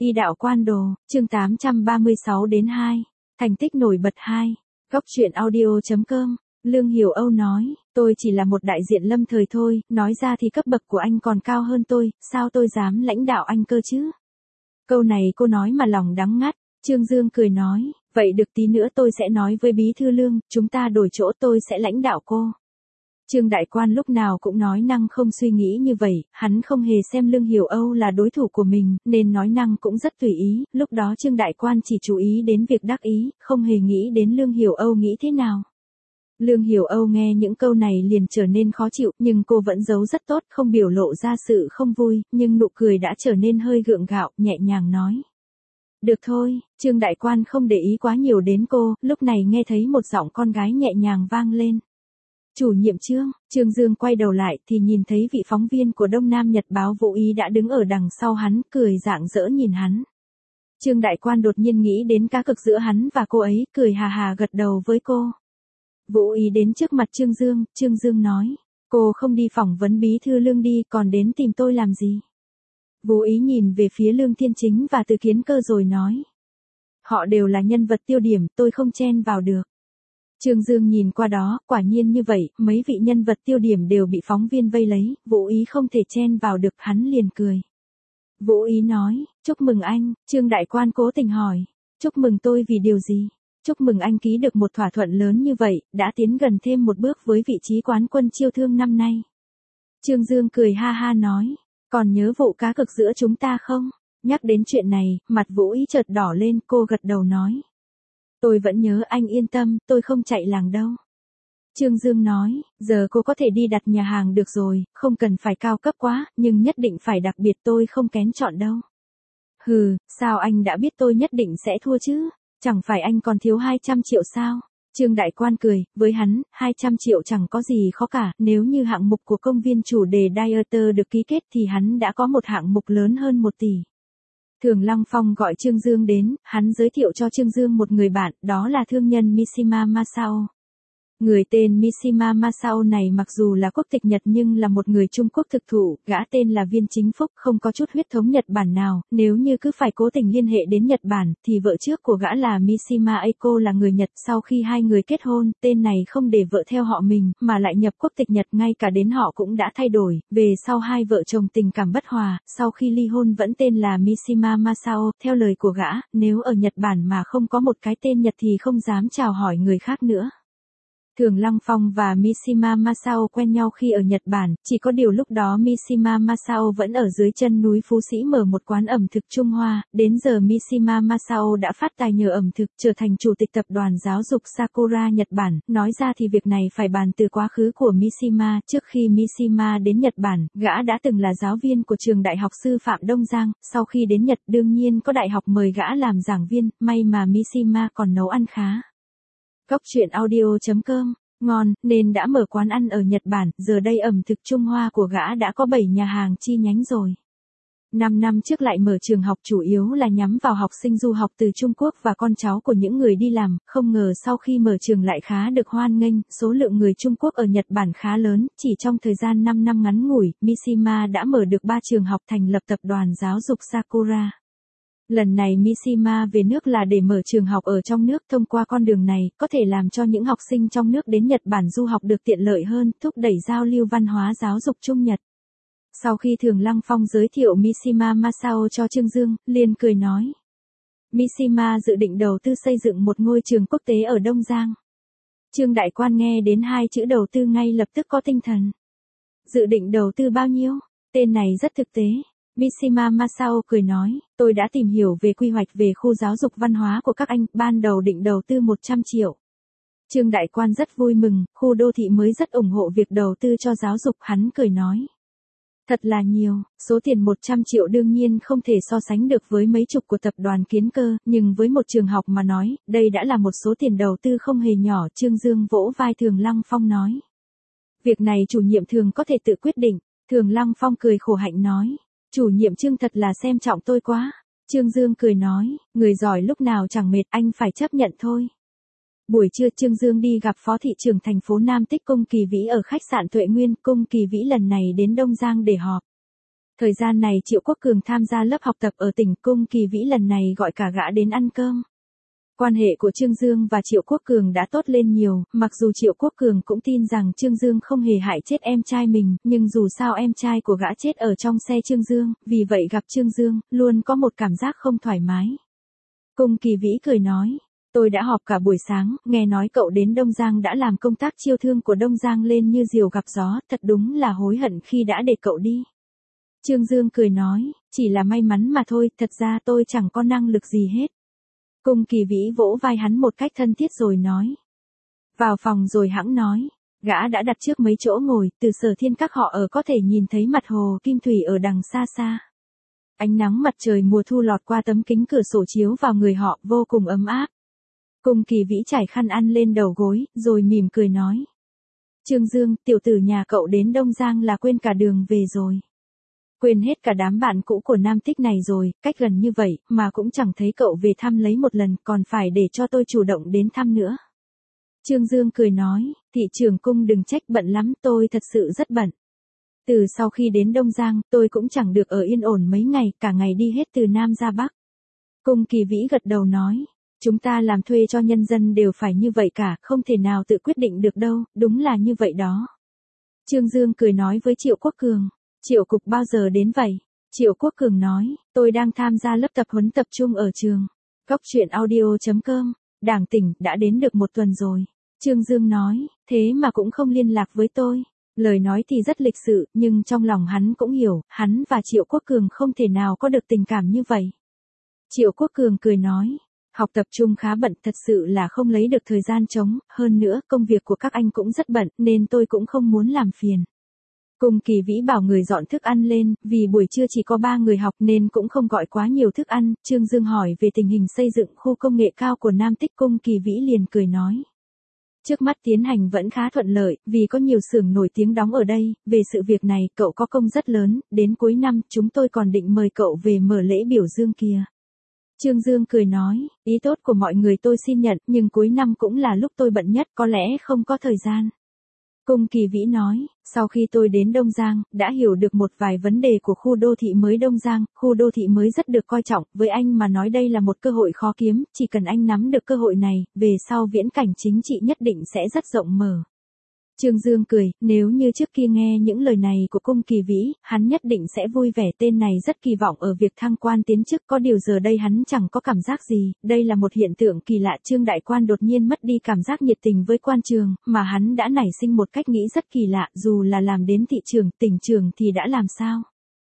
Y đạo quan đồ, chương 836 đến 2. Thành tích nổi bật 2. Góc truyện audio.com. Lương Hiểu Âu nói, tôi chỉ là một đại diện lâm thời thôi, nói ra thì cấp bậc của anh còn cao hơn tôi, sao tôi dám lãnh đạo anh cơ chứ? Câu này cô nói mà lòng đắng ngắt. Trương Dương cười nói, vậy được tí nữa tôi sẽ nói với bí thư Lương, chúng ta đổi chỗ tôi sẽ lãnh đạo cô. Trương đại quan lúc nào cũng nói năng không suy nghĩ như vậy, hắn không hề xem Lương Hiểu Âu là đối thủ của mình, nên nói năng cũng rất tùy ý, lúc đó Trương đại quan chỉ chú ý đến việc đắc ý, không hề nghĩ đến Lương Hiểu Âu nghĩ thế nào. Lương Hiểu Âu nghe những câu này liền trở nên khó chịu, nhưng cô vẫn giấu rất tốt, không biểu lộ ra sự không vui, nhưng nụ cười đã trở nên hơi gượng gạo, nhẹ nhàng nói. Được thôi, Trương đại quan không để ý quá nhiều đến cô, lúc này nghe thấy một giọng con gái nhẹ nhàng vang lên. Chủ nhiệm Trương Dương quay đầu lại thì nhìn thấy vị phóng viên của Đông Nam Nhật báo Vũ Ý đã đứng ở đằng sau hắn, cười rạng rỡ nhìn hắn. Trương đại quan đột nhiên nghĩ đến cá cược giữa hắn và cô ấy, cười hà hà gật đầu với cô. Vũ Ý đến trước mặt Trương Dương nói, cô không đi phỏng vấn bí thư Lương đi, còn đến tìm tôi làm gì? Vũ Ý nhìn về phía Lương Thiên Chính và Từ Kiến Cơ rồi nói. Họ đều là nhân vật tiêu điểm, tôi không chen vào được. Trương Dương nhìn qua đó, quả nhiên như vậy, mấy vị nhân vật tiêu điểm đều bị phóng viên vây lấy, Vũ Ý không thể chen vào được, hắn liền cười. Vũ Ý nói, chúc mừng anh, Trương đại quan cố tình hỏi, chúc mừng tôi vì điều gì? Chúc mừng anh ký được một thỏa thuận lớn như vậy, đã tiến gần thêm một bước với vị trí quán quân chiêu thương năm nay. Trương Dương cười ha ha nói, còn nhớ vụ cá cược giữa chúng ta không? Nhắc đến chuyện này, mặt Vũ Ý chợt đỏ lên, cô gật đầu nói. Tôi vẫn nhớ, anh yên tâm, tôi không chạy làng đâu. Trương Dương nói, giờ cô có thể đi đặt nhà hàng được rồi, không cần phải cao cấp quá, nhưng nhất định phải đặc biệt, tôi không kén chọn đâu. Hừ, sao anh đã biết tôi nhất định sẽ thua chứ? Chẳng phải anh còn thiếu 200 triệu sao? Trương đại quan cười, với hắn, 200 triệu chẳng có gì khó cả, nếu như hạng mục của công viên chủ đề Dieter được ký kết thì hắn đã có một hạng mục lớn hơn 1 tỷ. Thường Lăng Phong gọi Trương Dương đến, hắn giới thiệu cho Trương Dương một người bạn, đó là thương nhân Mishima Masao. Người tên Mishima Masao này mặc dù là quốc tịch Nhật nhưng là một người Trung Quốc thực thụ, gã tên là Viên Chính Phúc, không có chút huyết thống Nhật Bản nào, nếu như cứ phải cố tình liên hệ đến Nhật Bản, thì vợ trước của gã là Mishima Eiko là người Nhật, sau khi hai người kết hôn, tên này không để vợ theo họ mình, mà lại nhập quốc tịch Nhật, ngay cả đến họ cũng đã thay đổi, về sau hai vợ chồng tình cảm bất hòa, sau khi ly hôn vẫn tên là Mishima Masao, theo lời của gã, nếu ở Nhật Bản mà không có một cái tên Nhật thì không dám chào hỏi người khác nữa. Thường Lăng Phong và Mishima Masao quen nhau khi ở Nhật Bản, chỉ có điều lúc đó Mishima Masao vẫn ở dưới chân núi Phú Sĩ mở một quán ẩm thực Trung Hoa, đến giờ Mishima Masao đã phát tài nhờ ẩm thực, trở thành chủ tịch tập đoàn giáo dục Sakura Nhật Bản, nói ra thì việc này phải bàn từ quá khứ của Mishima, trước khi Mishima đến Nhật Bản, gã đã từng là giáo viên của trường đại học sư phạm Đông Giang, sau khi đến Nhật đương nhiên có đại học mời gã làm giảng viên, may mà Mishima còn nấu ăn khá. Góc truyện audio.com, ngon, nên đã mở quán ăn ở Nhật Bản, giờ đây ẩm thực Trung Hoa của gã đã có 7 nhà hàng chi nhánh rồi. 5 năm trước lại mở trường học chủ yếu là nhắm vào học sinh du học từ Trung Quốc và con cháu của những người đi làm, không ngờ sau khi mở trường lại khá được hoan nghênh, số lượng người Trung Quốc ở Nhật Bản khá lớn, chỉ trong thời gian 5 năm ngắn ngủi, Mishima đã mở được 3 trường học thành lập tập đoàn giáo dục Sakura. Lần này Mishima về nước là để mở trường học ở trong nước, thông qua con đường này, có thể làm cho những học sinh trong nước đến Nhật Bản du học được tiện lợi hơn, thúc đẩy giao lưu văn hóa giáo dục Trung Nhật. Sau khi Thường Lăng Phong giới thiệu Mishima Masao cho Trương Dương, liền cười nói. Mishima dự định đầu tư xây dựng một ngôi trường quốc tế ở Đông Giang. Trương đại quan nghe đến 2 chữ đầu tư ngay lập tức có tinh thần. Dự định đầu tư bao nhiêu? Tên này rất thực tế. Mishima Masao cười nói, tôi đã tìm hiểu về quy hoạch về khu giáo dục văn hóa của các anh, ban đầu định đầu tư 100 triệu. Trương đại quan rất vui mừng, khu đô thị mới rất ủng hộ việc đầu tư cho giáo dục, hắn cười nói. Thật là nhiều, số tiền 100 triệu đương nhiên không thể so sánh được với mấy chục của tập đoàn Kiến Cơ, nhưng với một trường học mà nói, đây đã là một số tiền đầu tư không hề nhỏ, Trương Dương vỗ vai Thường Lăng Phong nói. Việc này chủ nhiệm Thường có thể tự quyết định, Thường Lăng Phong cười khổ hạnh nói. Chủ nhiệm Trương thật là xem trọng tôi quá. Trương Dương cười nói, người giỏi lúc nào chẳng mệt, anh phải chấp nhận thôi. Buổi trưa Trương Dương đi gặp Phó thị trưởng thành phố Nam Tích Cung Kỳ Vĩ ở khách sạn Tuệ Nguyên, Cung Kỳ Vĩ lần này đến Đông Giang để họp. Thời gian này Triệu Quốc Cường tham gia lớp học tập ở tỉnh, Cung Kỳ Vĩ lần này gọi cả gã đến ăn cơm. Quan hệ của Trương Dương và Triệu Quốc Cường đã tốt lên nhiều, mặc dù Triệu Quốc Cường cũng tin rằng Trương Dương không hề hại chết em trai mình, nhưng dù sao em trai của gã chết ở trong xe Trương Dương, vì vậy gặp Trương Dương, luôn có một cảm giác không thoải mái. Cung Kỳ Vĩ cười nói, tôi đã họp cả buổi sáng, nghe nói cậu đến Đông Giang đã làm công tác chiêu thương của Đông Giang lên như diều gặp gió, thật đúng là hối hận khi đã để cậu đi. Trương Dương cười nói, chỉ là may mắn mà thôi, thật ra tôi chẳng có năng lực gì hết. Cung Kỳ Vĩ vỗ vai hắn một cách thân thiết rồi nói. Vào phòng rồi hẵng nói, gã đã đặt trước mấy chỗ ngồi, từ Sở Thiên các họ ở có thể nhìn thấy mặt hồ Kim Thủy ở đằng xa xa. Ánh nắng mặt trời mùa thu lọt qua tấm kính cửa sổ chiếu vào người họ vô cùng ấm áp. Cung Kỳ Vĩ trải khăn ăn lên đầu gối, rồi mỉm cười nói. Trương Dương, tiểu tử nhà cậu đến Đông Giang là quên cả đường về rồi. Quên hết cả đám bạn cũ của Nam Tích này rồi, cách gần như vậy, mà cũng chẳng thấy cậu về thăm lấy một lần, còn phải để cho tôi chủ động đến thăm nữa. Trương Dương cười nói, thị trưởng Cung đừng trách, bận lắm, tôi thật sự rất bận. Từ sau khi đến Đông Giang, tôi cũng chẳng được ở yên ổn mấy ngày, cả ngày đi hết từ Nam ra Bắc. Cung Kỳ Vĩ gật đầu nói, chúng ta làm thuê cho nhân dân đều phải như vậy cả, không thể nào tự quyết định được đâu, đúng là như vậy đó. Trương Dương cười nói với Triệu Quốc Cường, Triệu cục bao giờ đến vậy? Triệu Quốc Cường nói, tôi đang tham gia lớp tập huấn tập trung ở trường. Góc truyện audio.com, Đảng tỉnh, đã đến được một tuần rồi. Trương Dương nói, thế mà cũng không liên lạc với tôi. Lời nói thì rất lịch sự, nhưng trong lòng hắn cũng hiểu, hắn và Triệu Quốc Cường không thể nào có được tình cảm như vậy. Triệu Quốc Cường cười nói, học tập trung khá bận, thật sự là không lấy được thời gian trống, hơn nữa công việc của các anh cũng rất bận, nên tôi cũng không muốn làm phiền. Cung Kỳ Vĩ bảo người dọn thức ăn lên, vì buổi trưa chỉ có 3 người học nên cũng không gọi quá nhiều thức ăn. Trương Dương hỏi về tình hình xây dựng khu công nghệ cao của Nam Tích, Cung Kỳ Vĩ liền cười nói. Trước mắt tiến hành vẫn khá thuận lợi, vì có nhiều xưởng nổi tiếng đóng ở đây, về sự việc này cậu có công rất lớn, đến cuối năm chúng tôi còn định mời cậu về mở lễ biểu dương kia. Trương Dương cười nói, ý tốt của mọi người tôi xin nhận, nhưng cuối năm cũng là lúc tôi bận nhất, có lẽ không có thời gian. Cung Kỳ Vĩ nói, sau khi tôi đến Đông Giang, đã hiểu được một vài vấn đề của khu đô thị mới Đông Giang, khu đô thị mới rất được coi trọng, với anh mà nói đây là một cơ hội khó kiếm, chỉ cần anh nắm được cơ hội này, về sau viễn cảnh chính trị nhất định sẽ rất rộng mở. Trương Dương cười, nếu như trước kia nghe những lời này của Cung Kỳ Vĩ, hắn nhất định sẽ vui vẻ, tên này rất kỳ vọng ở việc thăng quan tiến chức, có điều giờ đây hắn chẳng có cảm giác gì, đây là một hiện tượng kỳ lạ. Trương đại quan đột nhiên mất đi cảm giác nhiệt tình với quan trường, mà hắn đã nảy sinh một cách nghĩ rất kỳ lạ, dù là làm đến thị trường, tỉnh trường thì đã làm sao?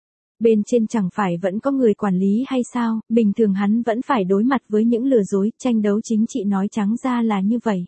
Bên trên chẳng phải vẫn có người quản lý hay sao, bình thường hắn vẫn phải đối mặt với những lừa dối, tranh đấu chính trị, nói trắng ra là như vậy.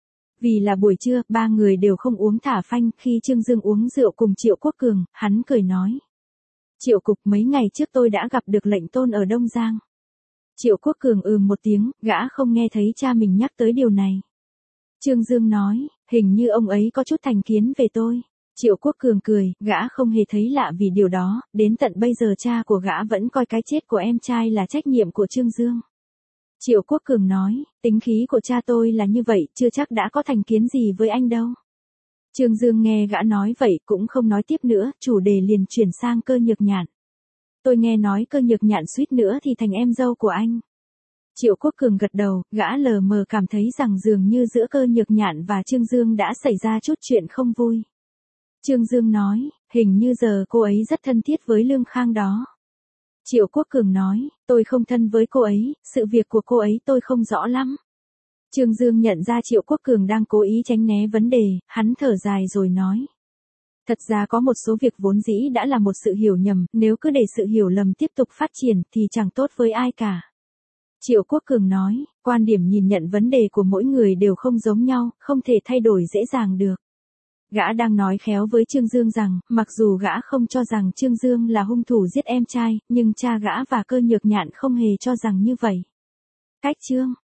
Vì là buổi trưa, 3 người đều không uống thả phanh, khi Trương Dương uống rượu cùng Triệu Quốc Cường, hắn cười nói. Triệu cục, mấy ngày trước tôi đã gặp được lệnh tôn ở Đông Giang. Triệu Quốc Cường một tiếng, gã không nghe thấy cha mình nhắc tới điều này. Trương Dương nói, hình như ông ấy có chút thành kiến về tôi. Triệu Quốc Cường cười, gã không hề thấy lạ vì điều đó, đến tận bây giờ cha của gã vẫn coi cái chết của em trai là trách nhiệm của Trương Dương. Triệu Quốc Cường nói, tính khí của cha tôi là như vậy, chưa chắc đã có thành kiến gì với anh đâu. Trương Dương nghe gã nói vậy cũng không nói tiếp nữa, chủ đề liền chuyển sang Cơ Nhược Nhạn. Tôi nghe nói Cơ Nhược Nhạn suýt nữa thì thành em dâu của anh. Triệu Quốc Cường gật đầu, gã lờ mờ cảm thấy rằng dường như giữa Cơ Nhược Nhạn và Trương Dương đã xảy ra chút chuyện không vui. Trương Dương nói, hình như giờ cô ấy rất thân thiết với Lương Khang đó. Triệu Quốc Cường nói, tôi không thân với cô ấy, sự việc của cô ấy tôi không rõ lắm. Trương Dương nhận ra Triệu Quốc Cường đang cố ý tránh né vấn đề, hắn thở dài rồi nói. Thật ra có một số việc vốn dĩ đã là một sự hiểu nhầm, nếu cứ để sự hiểu lầm tiếp tục phát triển thì chẳng tốt với ai cả. Triệu Quốc Cường nói, quan điểm nhìn nhận vấn đề của mỗi người đều không giống nhau, không thể thay đổi dễ dàng được. Gã đang nói khéo với Trương Dương rằng, mặc dù gã không cho rằng Trương Dương là hung thủ giết em trai, nhưng cha gã và Cơ Nhược Nhạn không hề cho rằng như vậy. Cách chương